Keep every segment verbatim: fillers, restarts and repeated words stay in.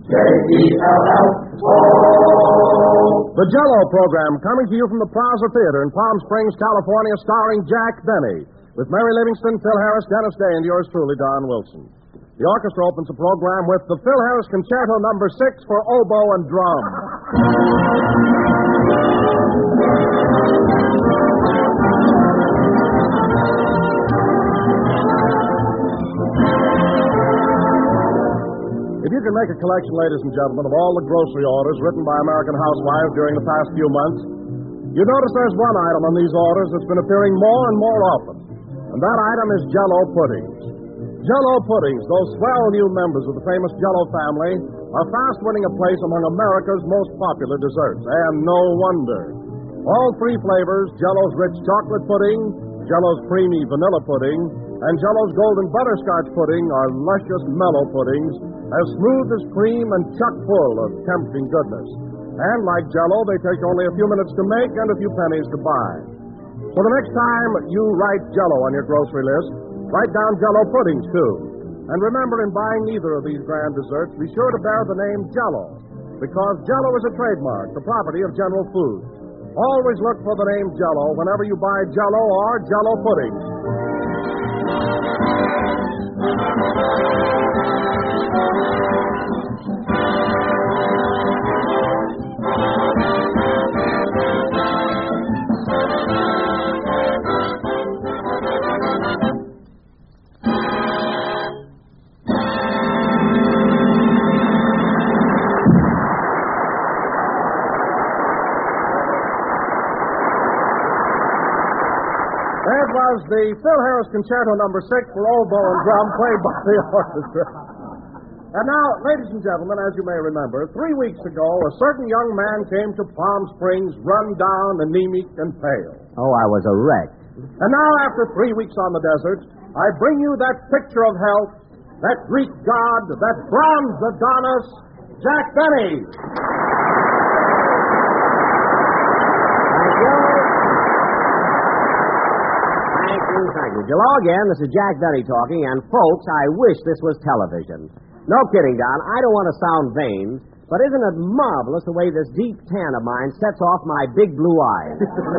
J E L L O. The Jell-O program coming to you from the Plaza Theater in Palm Springs, California, starring Jack Benny, with Mary Livingston, Phil Harris, Dennis Day, and yours truly, Don Wilson. The orchestra opens the program with the Phil Harris Concerto Number Six for oboe and drum. If you can make a collection, ladies and gentlemen, of all the grocery orders written by American housewives during the past few months, you notice there's one item on these orders that's been appearing more and more often, and that item is Jell-O puddings. Jell-O puddings, those swell new members of the famous Jell-O family, are fast winning a place among America's most popular desserts, and no wonder. All three flavors, Jell-O's rich chocolate pudding, Jell-O's creamy vanilla pudding, and Jell-O's golden butterscotch pudding are luscious, mellow puddings, as smooth as cream and chock full of tempting goodness. And like Jell-O, they take only a few minutes to make and a few pennies to buy. So the next time you write Jell-O on your grocery list, write down Jell-O puddings, too. And remember, in buying either of these grand desserts, be sure to bear the name Jell-O, because Jell-O is a trademark, the property of General Foods. Always look for the name Jell-O whenever you buy Jell-O or Jell-O puddings. That was the Phil Harris Concerto Number Six for oboe and drum, played by the orchestra. And now, ladies and gentlemen, as you may remember, three weeks ago, a certain young man came to Palm Springs, run down, anemic, and pale. Oh, I was a wreck. And now, after three weeks on the desert, I bring you that picture of health, that Greek god, that bronze Adonis, Jack Benny. Thank you. Hello again. This is Jack Benny talking, and folks, I wish this was television. No kidding, Don. I don't want to sound vain, but isn't it marvelous the way this deep tan of mine sets off my big blue eyes?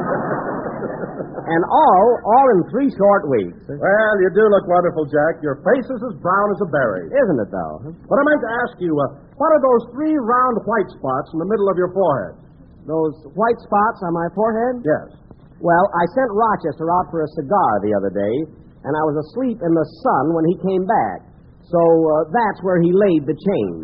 And all, all in three short weeks. Well, you do look wonderful, Jack. Your face is as brown as a berry. Isn't it, though? But I meant to ask you, uh, what are those three round white spots in the middle of your forehead? Those white spots on my forehead? Yes. Well, I sent Rochester out for a cigar the other day, and I was asleep in the sun when he came back. So uh, that's where he laid the chain.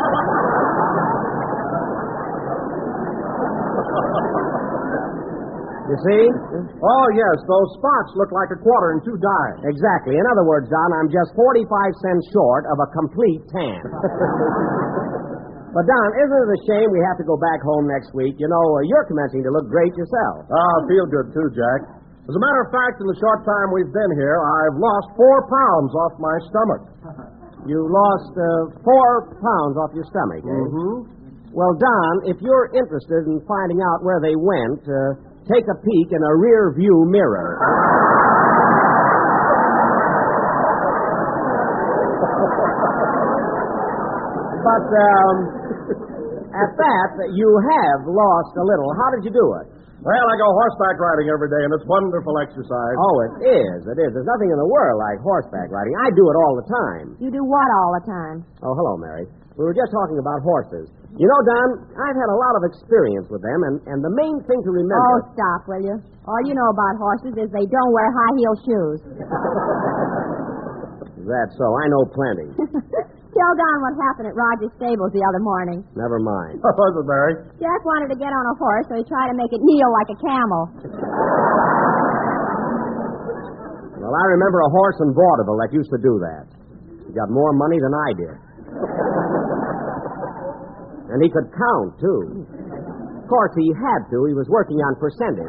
You see? Oh, yes, those spots look like a quarter and two dimes. Exactly. In other words, Don, I'm just forty-five cents short of a complete tan. But, Don, isn't it a shame we have to go back home next week? You know, uh, you're commencing to look great yourself. Oh, I feel good, too, Jack. As a matter of fact, in the short time we've been here, I've lost four pounds off my stomach. You lost uh, four pounds off your stomach, eh? Mm-hmm. Well, Don, if you're interested in finding out where they went, uh, take a peek in a rear view mirror. But, um, at that, you have lost a little. How did you do it? Well, I go horseback riding every day, and it's wonderful exercise. Oh, it is. It is. There's nothing in the world like horseback riding. I do it all the time. You do what all the time? Oh, hello, Mary. We were just talking about horses. You know, Don, I've had a lot of experience with them, and, and the main thing to remember... Oh, stop, will you? All you know about horses is they don't wear high-heel shoes. Is that so? I know plenty. Tell Don what happened at Roger's stables the other morning. Never mind. What was it, Mary? Jack wanted to get on a horse, so he tried to make it kneel like a camel. Well, I remember a horse in vaudeville that used to do that. He got more money than I did. And he could count, too. Of course, he had to. He was working on percentage.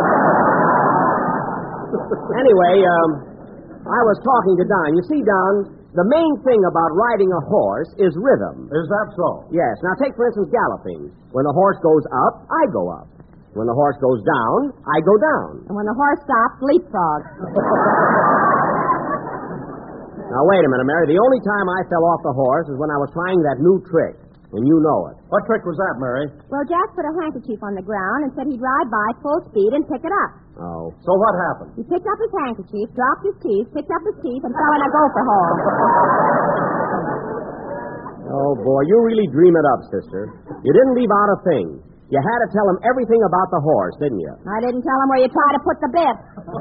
Anyway, um, I was talking to Don. You see, Don, the main thing about riding a horse is rhythm. Is that so? Yes. Now, take, for instance, galloping. When the horse goes up, I go up. When the horse goes down, I go down. And when the horse stops, leapfrog. Now, wait a minute, Mary. The only time I fell off the horse is when I was trying that new trick. and you know it. What trick was that, Mary? Well, Jack put a handkerchief on the ground and said he'd ride by full speed and pick it up. Oh. So what happened? He picked up his handkerchief, dropped his teeth, picked up his teeth, and fell in a gopher hole. Oh, boy, you really dream it up, sister. You didn't leave out a thing. You had to tell him everything about the horse, didn't you? I didn't tell him where you try to put the bit.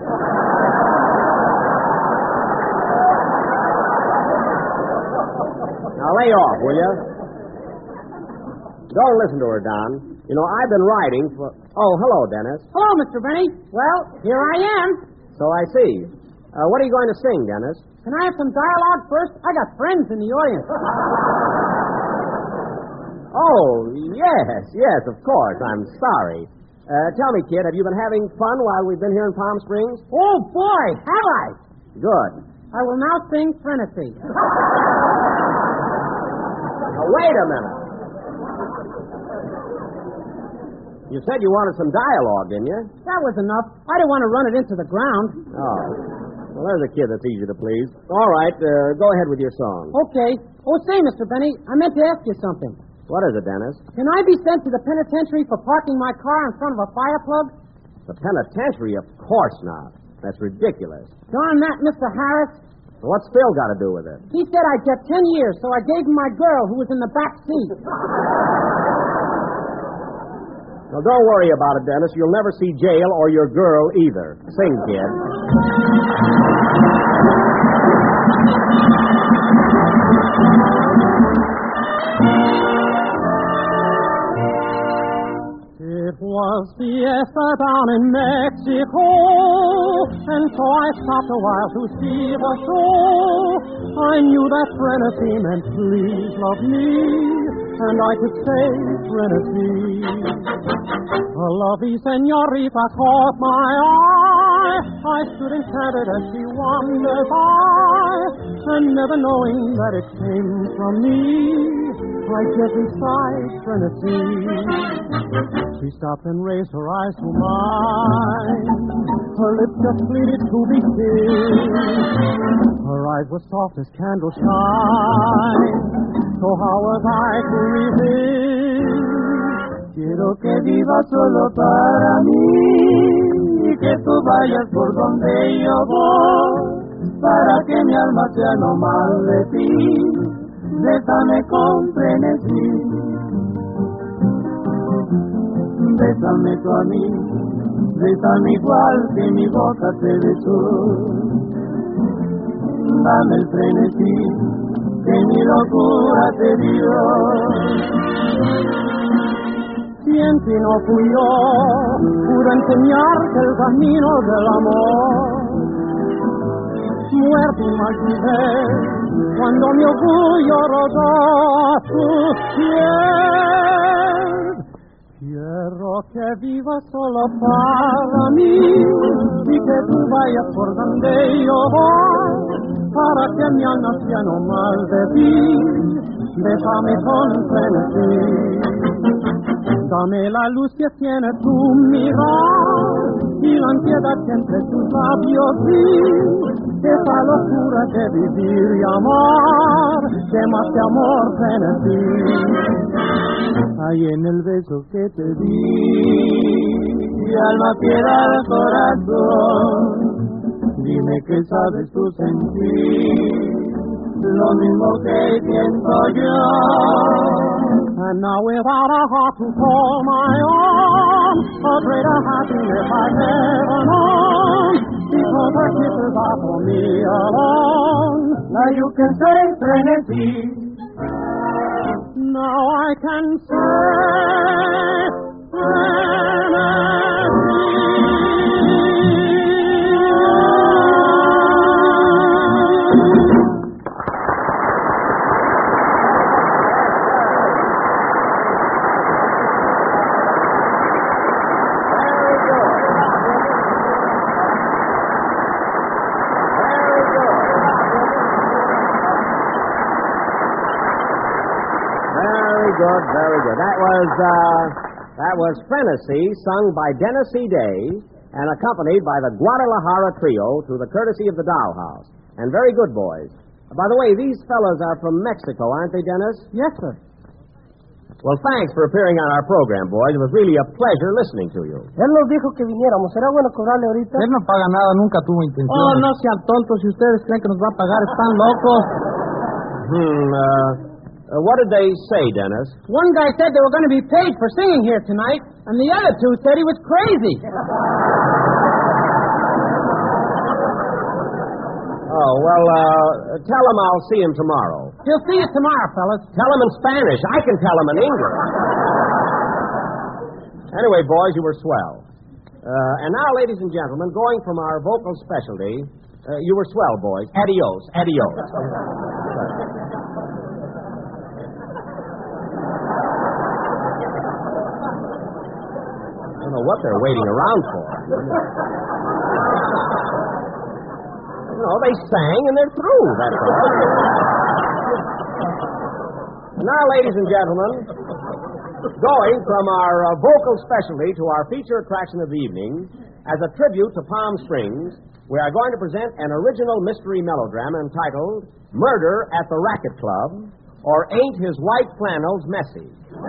Now, lay off, will you? Don't listen to her, Don. You know, I've been riding for... Oh, hello, Dennis. Hello, Mister Benny. Well, here I am. So I see. Uh, what are you going to sing, Dennis? Can I have some dialogue first? I got friends in the audience. Oh, yes, yes, of course. I'm sorry. Uh, tell me, kid, have you been having fun while we've been here in Palm Springs? Oh, boy, have I? Good. I will now sing Trinity. Now, wait a minute. You said you wanted some dialogue, didn't you? That was enough. I didn't want to run it into the ground. Oh. Well, there's a kid that's easy to please. All right, uh, go ahead with your song. Okay. Oh, say, Mister Benny, I meant to ask you something. What is it, Dennis? Can I be sent to the penitentiary for parking my car in front of a fire plug? The penitentiary? Of course not. That's ridiculous. Darn that, Mister Harris. What's Phil got to do with it? He said I'd get ten years, so I gave him my girl who was in the back seat. Well, don't worry about it, Dennis. You'll never see jail or your girl either. Sing, kid. It was fiesta down in Mexico, and so I stopped a while to see the show. I knew that Trinity meant please love me, and I could say Trinity. A lovely senorita caught my eye. I stood enchanted as she wandered by, and never knowing that it came from me, I gently sighed Trinity. She stopped and raised her eyes to mine. Her lips just pleaded to be kissed. Her eyes were soft as candle shine. So how was I to resist? Quiero que vivas solo para mí y que tú vayas por donde yo voy, para que mi alma sea no más de ti. Bésame con frenesí. Bésame tú a mí, bésame igual que mi boca te besó. Dame el frenesí que mi locura te dio. Si en ti no fui yo, pude enseñarte el camino del amor. Muerte imaginé cuando mi orgullo rodó tu piel. Quiero que vivas solo para mí y que tú vayas por donde yo voy, para que mi alma sea no más de ti. Bésame con frenesí. Dame la luz que tiene tu mirar y la ansiedad que entre tus labios vi. Esa locura de vivir y amar, que más que amor frenesí. Ahí en el beso que te di, mi alma piedra al corazón. Dime que sabes tú sentir lo mismo que siento yo. And now without a heart to call my own, a greater happiness I never known, because her kisses are for me alone. Now you can say Trinity. Now I can say Good, very good. That was, uh, that was Frenesy, sung by Dennis C. Day and accompanied by the Guadalajara Trio to the courtesy of the Dollhouse. And very good, boys. By the way, these fellows are from Mexico, aren't they, Dennis? Yes, sir. Well, thanks for appearing on our program, boys. It was really a pleasure listening to you. Él nos dijo que viniéramos. ¿Será bueno cobrarle ahorita? Él no paga nada, nunca tuvo intención. Oh, no sean tontos. Si ustedes creen que nos va a pagar, están locos. Hmm, uh, uh, what did they say, Dennis? One guy said they were going to be paid for singing here tonight, and the other two said he was crazy. Oh, well, uh, tell him I'll see him tomorrow. He'll see you tomorrow, fellas. Tell him in Spanish. I can tell him in English. Anyway, boys, you were swell. Uh, and now, ladies and gentlemen, going from our vocal specialty, uh, you were swell, boys. Adios, adios. I don't know what they're waiting around for. No, they sang and they're through, that's all. Now, ladies and gentlemen, going from our uh, vocal specialty to our feature attraction of the evening, as a tribute to Palm Springs, we are going to present an original mystery melodrama entitled Murder at the Racket Club, or Ain't His White Flannels Messy?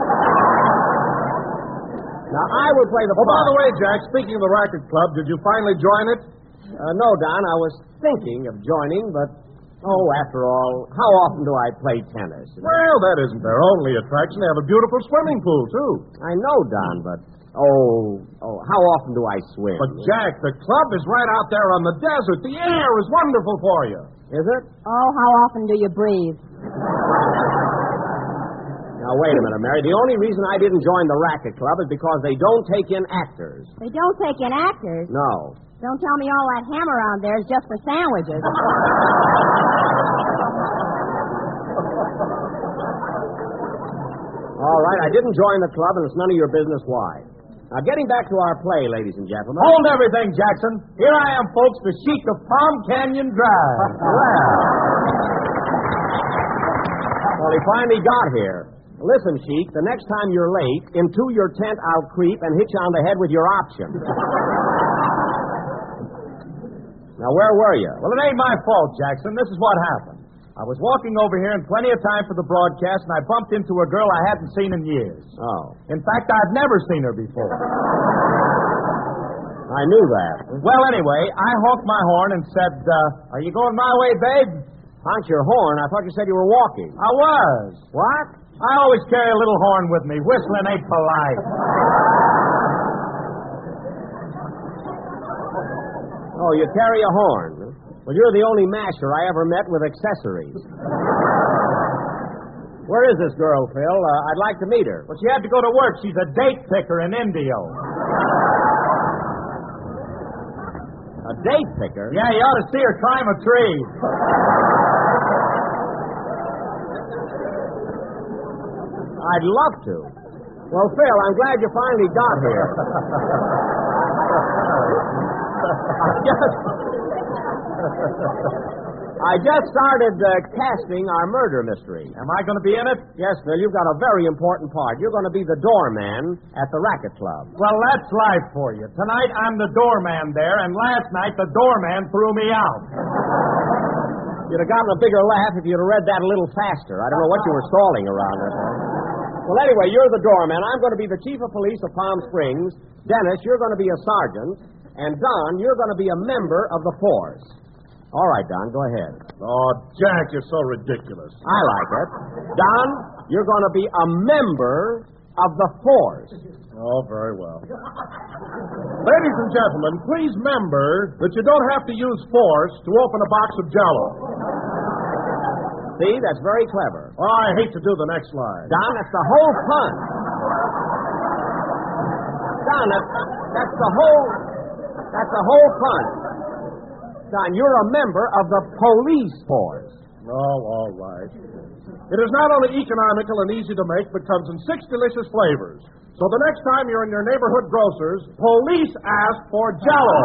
Now, I will play the Oh, by part. the way, Jack, speaking of the Racket Club, did you finally join it? Uh, no, Don, I was thinking of joining, but, oh, after all, how often do I play tennis? Well, that isn't their only attraction. They have a beautiful swimming pool, too. I know, Don, but, oh, oh, how often do I swim? But, Jack, the club is right out there on the desert. The air is wonderful for you. Is it? Oh, how often do you breathe? Now, wait a minute, Mary. The only reason I didn't join the Racket Club is because they don't take in actors. They don't take in actors. No. Don't tell me all that ham around there is just for sandwiches. All right, I didn't join the club, and it's none of your business why. Now, getting back to our play, ladies and gentlemen. Hold everything, Jackson. Here I am, folks, the Sheik of Palm Canyon Drive. Well, he finally got here. Listen, Sheik, the next time you're late, into your tent I'll creep and hit you on the head with your option. Now, where were you? Well, it ain't my fault, Jackson. This is what happened. I was walking over here in plenty of time for the broadcast, and I bumped into a girl I hadn't seen in years. Oh. In fact, I've never seen her before. I knew that. Well, anyway, I honked my horn and said, uh, are you going my way, babe? Honk your horn? I thought you said you were walking. I was. What? I always carry a little horn with me. Whistling ain't polite. Oh, you carry a horn. Well, you're the only masher I ever met with accessories. Where is this girl, Phil? Uh, I'd like to meet her. Well, she had to go to work. She's a date picker in Indio. A date picker? Yeah, you ought to see her climb a tree. I'd love to. Well, Phil, I'm glad you finally got here. I just, I just started uh, casting our murder mystery. Am I going to be in it? Yes, Phil, you've got a very important part. You're going to be the doorman at the Racket Club. Well, that's life for you. Tonight, I'm the doorman there, and last night, the doorman threw me out. You'd have gotten a bigger laugh if you'd have read that a little faster. I don't know what you were stalling around there for. Well, anyway, you're the doorman. I'm going to be the chief of police of Palm Springs. Dennis, you're going to be a sergeant. And Don, you're going to be a member of the force. All right, Don, go ahead. Oh, Jack, you're so ridiculous. I like it. Don, you're going to be a member of the force. Oh, very well. Ladies and gentlemen, please remember that you don't have to use force to open a box of Jell-O. See, that's very clever. Oh, I hate to do the next line. Don, that's the whole punch. Don, that's, that's the whole... That's the whole punch. Don, you're a member of the police force. Oh, all right. It is not only economical and easy to make, but comes in six delicious flavors. So the next time you're in your neighborhood grocer's, police ask for Jell-O.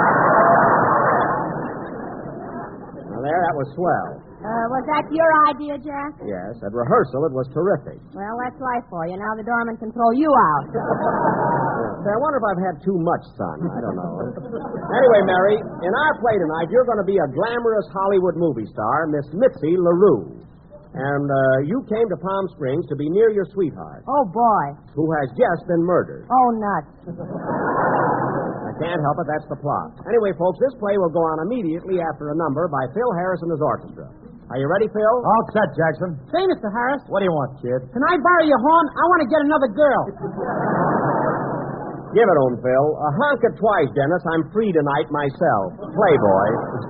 Now, there, that was swell. Uh, was that your idea, Jack? Yes, at rehearsal, it was terrific. Well, that's life for you. Now the doorman can throw you out. Say, I wonder if I've had too much sun. I don't know. Anyway, Mary, in our play tonight, you're going to be a glamorous Hollywood movie star, Miss Mitzi LaRue. And uh, you came to Palm Springs to be near your sweetheart, Oh, boy. who has just been murdered. Oh, nuts. I can't help it, that's the plot. Anyway, folks, this play will go on immediately after a number by Phil Harris and his orchestra. Are you ready, Phil? All set, Jackson. Say, Mister Harris, What do you want, kid? can I borrow your horn? I want to get another girl. Give it on, Phil. Uh, honk it twice, Dennis. I'm free tonight myself. Play, boy.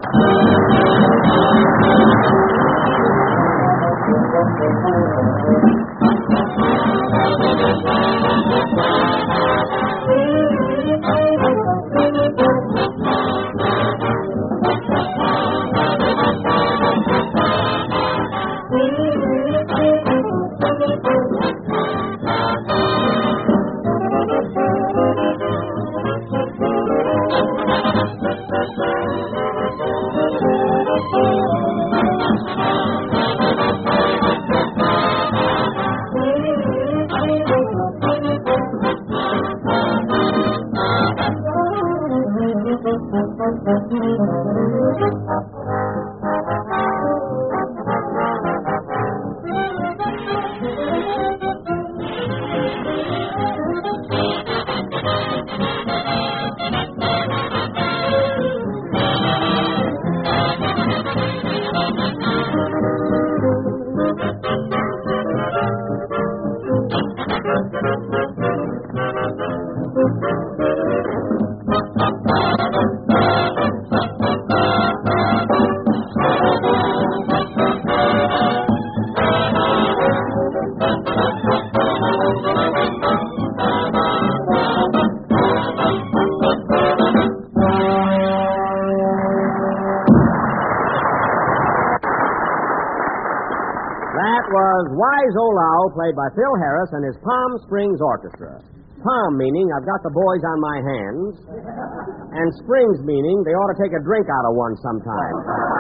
That was Wise Old Owl, played by Phil Harris and his Palm Springs Orchestra. Palm meaning I've got the boys on my hands, and Springs meaning they ought to take a drink out of one sometime.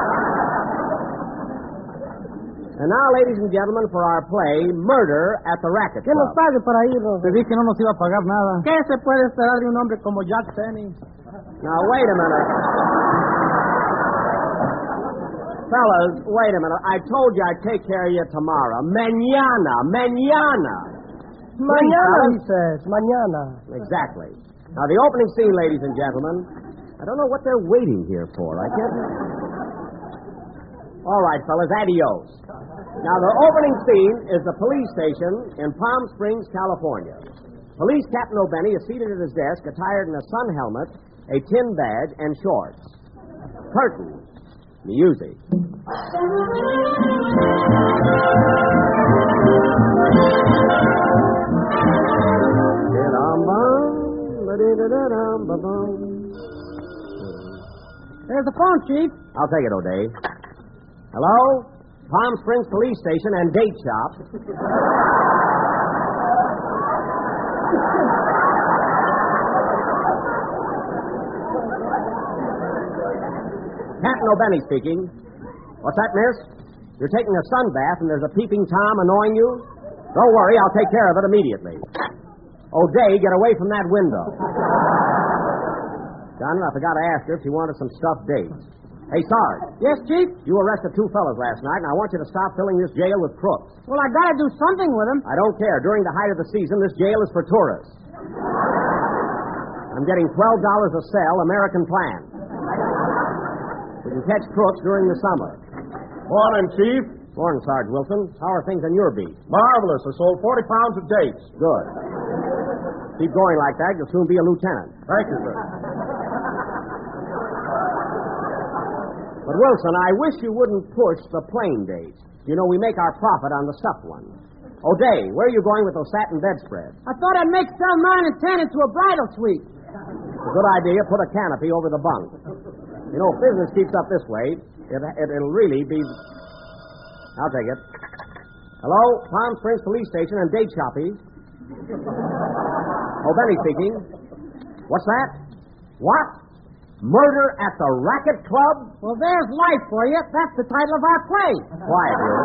And now, ladies and gentlemen, for our play, Murder at the Racket ¿Qué nos Club. pague para irnos? Te dije que no nos iba a pagar nada. ¿Qué se puede esperar de un hombre como Jack Penny? Now, wait a minute. Fellas, wait a minute. I told you I'd take care of you tomorrow. Mañana, mañana. Mañana, fellas. he says. Mañana. Exactly. Now, the opening scene, ladies and gentlemen, I don't know what they're waiting here for. I can't... All right, fellas, adios. Now, the opening scene is the police station in Palm Springs, California. Police Captain O'Benny is seated at his desk, attired in a sun helmet, a tin badge, and shorts. Curtain. Music. There's the phone, Chief. I'll take it, O'Day. Hello? Palm Springs Police Station and Date Shop. Captain O'Benny speaking. What's that, miss? You're taking a sun bath and there's a peeping Tom annoying you? Don't worry, I'll take care of it immediately. O'Day, get away from that window. Johnny, I forgot to ask her if she wanted some stuffed dates. Hey, Sarge. Yes, Chief? You arrested two fellas last night, and I want you to stop filling this jail with crooks. Well, I gotta do something with him. I don't care. During the height of the season, this jail is for tourists. I'm getting twelve dollars a cell, American plan. We can catch crooks during the summer. Morning, Chief. Morning, Sarge Wilson. How are things on your beat? Marvelous. I sold forty pounds of dates. Good. Keep going like that, you'll soon be a lieutenant. Thank you, sir. But, Wilson, I wish you wouldn't push the plain dates. You know, we make our profit on the stuffed ones. O'Day, where are you going with those satin bedspreads? I thought I'd make cell nine and ten into a bridal suite. It's a good idea. Put a canopy over the bunk. You know, if business keeps up this way, it, it, it'll really be... I'll take it. Hello? Palm Springs Police Station and Date Shoppy. O'Benny speaking. What's that? What? Murder at the Racket Club? Well, there's life for you. That's the title of our play. Quiet, you.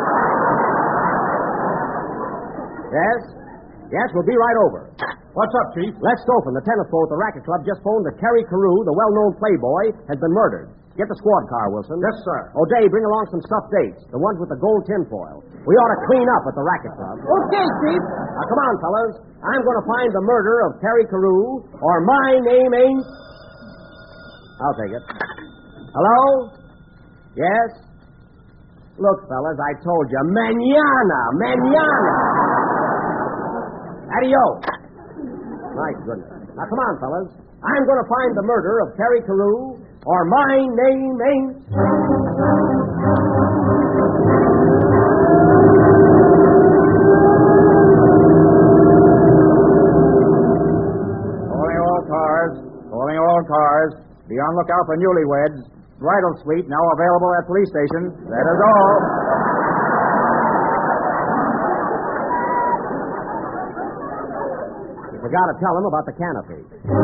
Yes? Yes, we'll be right over. What's up, Chief? Les Stoughton, the tennis pro at the Racket Club, just phoned that Kerry Carew, the well-known playboy, has been murdered. Get the squad car, Wilson. Yes, sir. O'Day, bring along some stuffed dates, the ones with the gold tinfoil. We ought to clean up at the racket club. Okay, Chief. Now, come on, fellas. I'm going to find the murder of Terry Carew, or my name ain't... I'll take it. Hello? Yes? Look, fellas, I told you. Mañana! Mañana! Adios. My goodness. Now, come on, fellas. I'm going to find the murder of Terry Carew, or my name ain't... Calling all cars. Calling all cars. Be on lookout for newlyweds. Bridal suite now available at police station. That is all. You forgot to tell them about the canopy.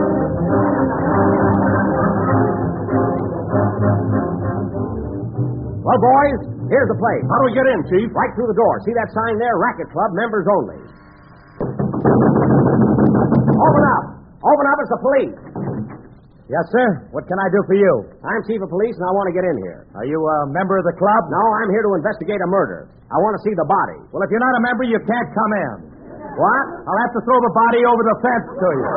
Well, boys, here's the place. How do we get in, Chief? Right through the door. See that sign there? Racket Club, members only. Open up. Open up, it's the police. Yes, sir. What can I do for you? I'm chief of police, and I want to get in here. Are you a member of the club? No, I'm here to investigate a murder. I want to see the body. Well, if you're not a member, you can't come in. What? I'll have to throw the body over the fence to you.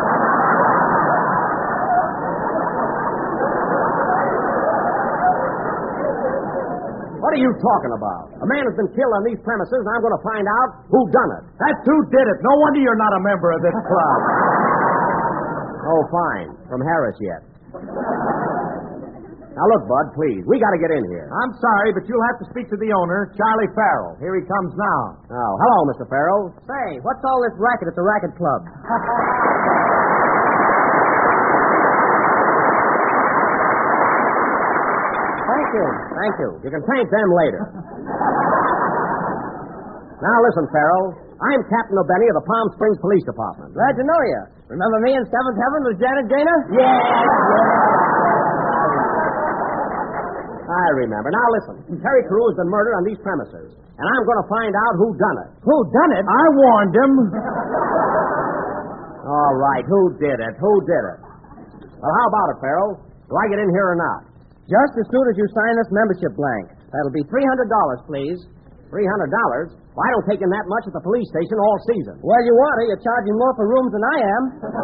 What are you talking about? A man has been killed on these premises, and I'm going to find out who done it. That's who did it. No wonder you're not a member of this club. Oh, fine. From Harris yet. Now, look, Bud, please. We got to get in here. I'm sorry, but you'll have to speak to the owner, Charlie Farrell. Here he comes now. Oh, hello, Mister Farrell. Say, what's all this racket at the racket club? Thank you. Thank you. You can thank them later. Now, listen, Farrell. I'm Captain O'Benny of the Palm Springs Police Department. Glad to know you. Remember me in Seventh Heaven with Janet Gaynor? Yes, yes. I remember. Now, listen. Terry Carew has been murdered on these premises, and I'm going to find out who done it. Who done it? I warned him. All right. Who did it? Who did it? Well, how about it, Farrell? Do I get in here or not? Just as soon as you sign this membership blank. That'll be three hundred dollars, please. Three hundred dollars? Well, I don't take in that much at the police station all season. Well, you ought to. You're charging more for rooms than I am.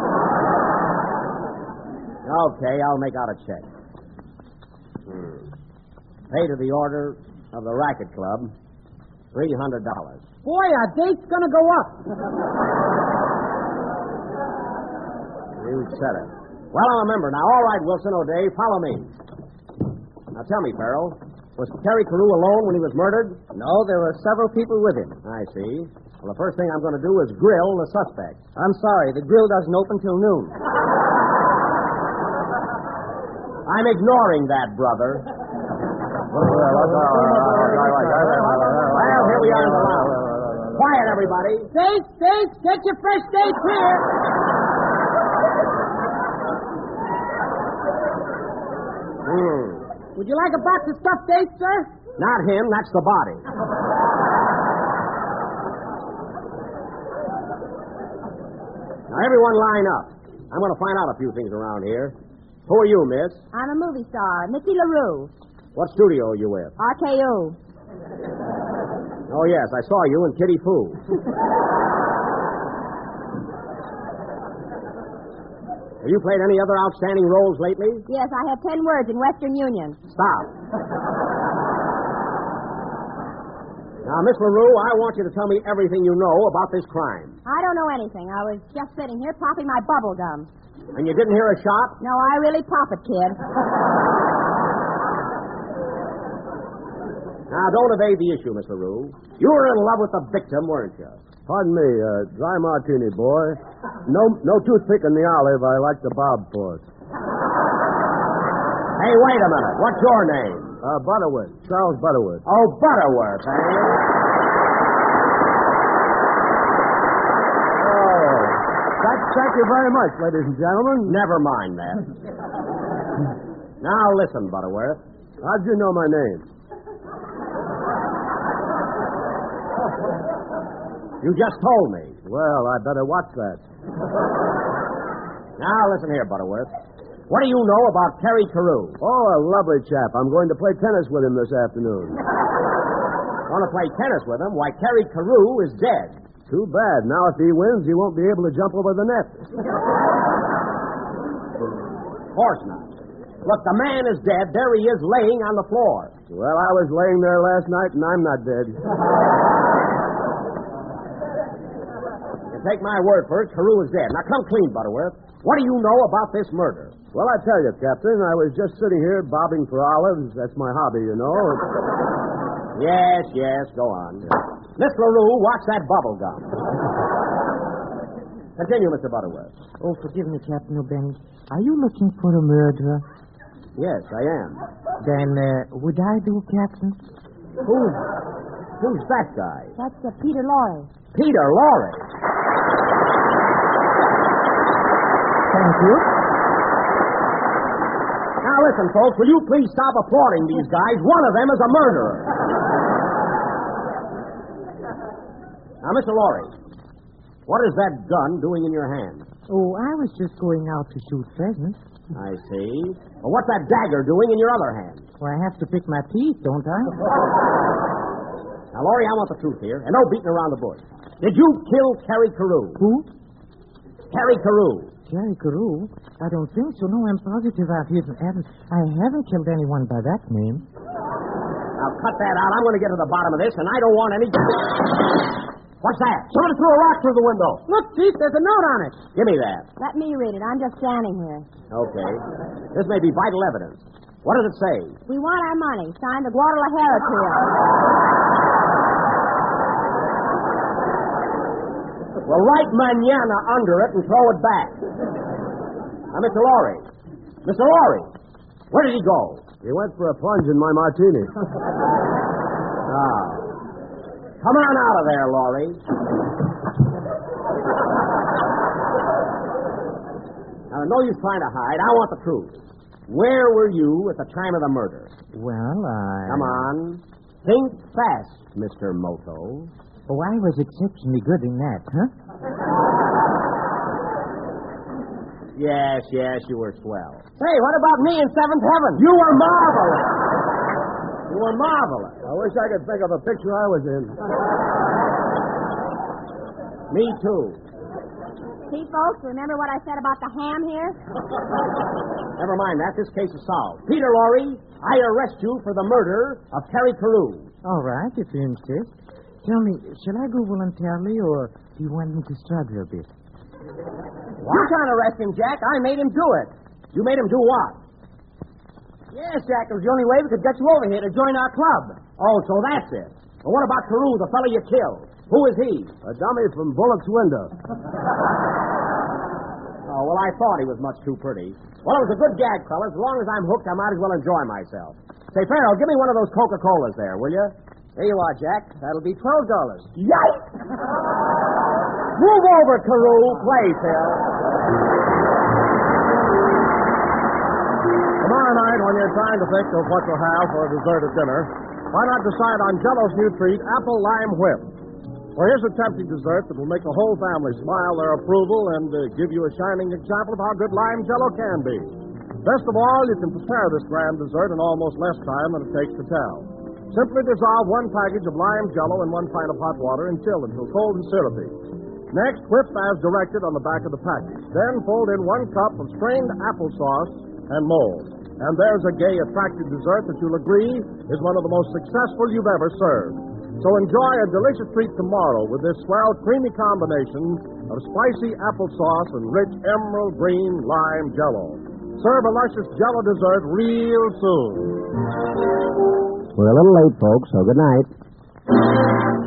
Okay, I'll make out a check. Hmm. Pay to the order of the Racket Club, three hundred dollars. Boy, our date's going to go up. You said it. Well, I'm a member now. All right, Wilson O'Day, follow me. Now, tell me, Farrell, was Terry Carew alone when he was murdered? No, there were several people with him. I see. Well, the first thing I'm going to do is grill the suspect. I'm sorry, the grill doesn't open till noon. I'm ignoring that, brother. Well, here we are in the lounge. Quiet, everybody. Steaks, steaks, get your fresh steaks here. Hmm. Would you like a box of stuffed steaks, sir? Not him, that's the body. Now, everyone line up. I'm going to find out a few things around here. Who are you, miss? I'm a movie star, Mickey LaRue. What studio are you with? R K O. Oh, yes, I saw you in Kitty Foo. Have you played any other outstanding roles lately? Yes, I have ten words in Western Union. Stop. Now, Miss LaRue, I want you to tell me everything you know about this crime. I don't know anything. I was just sitting here popping my bubble gum. And you didn't hear a shot? No, I really pop it, kid. Now, don't evade the issue, Miss LaRue. You were in love with the victim, weren't you? Pardon me, uh, dry martini, boy. No no toothpick in the olive. I like the bob for it. Hey, wait a minute. What's your name? Uh, Butterworth. Charles Butterworth. Oh, Butterworth, eh? Oh. Thank, thank you very much, ladies and gentlemen. Never mind that. Now, listen, Butterworth. How'd you know my name? You just told me. Well, I better watch that. Now, listen here, Butterworth. What do you know about Terry Carew? Oh, a lovely chap. I'm going to play tennis with him this afternoon. Want to play tennis with him? Why, Terry Carew is dead. Too bad. Now, if he wins, he won't be able to jump over the net. Of course not. Look, the man is dead. There he is laying on the floor. Well, I was laying there last night, and I'm not dead. You take my word for it, Carew is dead. Now, come clean, Butterworth. What do you know about this murder? Well, I tell you, Captain, I was just sitting here bobbing for olives. That's my hobby, you know. Yes, yes, go on. Miss LaRue, watch that bubble gum. Continue, Mister Butterworth. Oh, forgive me, Captain O'Benny. Are you looking for a murderer? Yes, I am. Then, uh, would I do, Captain? Who? Who's that guy? That's uh, Peter Lorre. Peter Lorre. Thank you. Now, listen, folks, will you please stop applauding these guys? One of them is a murderer. Now, Mister Lorre, what is that gun doing in your hand? Oh, I was just going out to shoot pheasants. I see. Well, what's that dagger doing in your other hand? Well, I have to pick my teeth, don't I? Now, Lorre, I want the truth here, and no beating around the bush. Did you kill Terry Carew? Who? Terry Carew. Terry Carew? I don't think so. No, I'm positive I haven't. I haven't killed anyone by that name. Now, cut that out. I'm going to get to the bottom of this, and I don't want any... What's that? Somebody threw a rock through the window. Look, Chief, there's a note on it. Give me that. Let me read it. I'm just standing here. Okay. This may be vital evidence. What does it say? We want our money. Signed the Guadalajara trio. Well, write manana under it and throw it back. Now, Mister Lorre. Mister Lorre, where did he go? He went for a plunge in my martini. Ah. Come on out of there, Lorre. Now, no use trying to hide. I want the truth. Where were you at the time of the murder? Well, I... Come on. Think fast, Mister Moto. Oh, I was exceptionally good in that, huh? Yes, yes, you were swell. Hey, what about me in Seventh Heaven? You were marvelous. You were marvelous. I wish I could think of a picture I was in. Me too. See, folks, remember what I said about the ham here? Never mind that. This case is solved. Peter Lorre, I arrest you for the murder of Terry Carew. All right, if you insist. Tell me, shall I go voluntarily, or do you want me to struggle a bit? You can't arrest him, Jack. I made him do it. You made him do what? Yes, Jack. It was the only way we could get you over here to join our club. Oh, so that's it. Well, what about Carew, the fellow you killed? Who is he? A dummy from Bullock's window. Oh, well, I thought he was much too pretty. Well, it was a good gag, fellas. As long as I'm hooked, I might as well enjoy myself. Say, Farrell, give me one of those Coca-Colas there, will you? There you are, Jack. That'll be twelve dollars. Yikes! Move over, Carew. Play, Phil. Tomorrow night, when you're trying to think of what to have for a dessert at dinner, why not decide on Jell-O's new treat, Apple Lime Whip? For here's a tempting dessert that will make the whole family smile their approval and uh, give you a shining example of how good lime Jell-O can be. Best of all, you can prepare this grand dessert in almost less time than it takes to tell. Simply dissolve one package of lime Jell-O in one pint of hot water and chill until cold and syrupy. Next, whip as directed on the back of the package. Then fold in one cup of strained applesauce and mold. And there's a gay, attractive dessert that you'll agree is one of the most successful you've ever served. So enjoy a delicious treat tomorrow with this swell, creamy combination of spicy applesauce and rich emerald green lime Jell-O. Serve a luscious Jell-O dessert real soon. We're a little late, folks, so good night.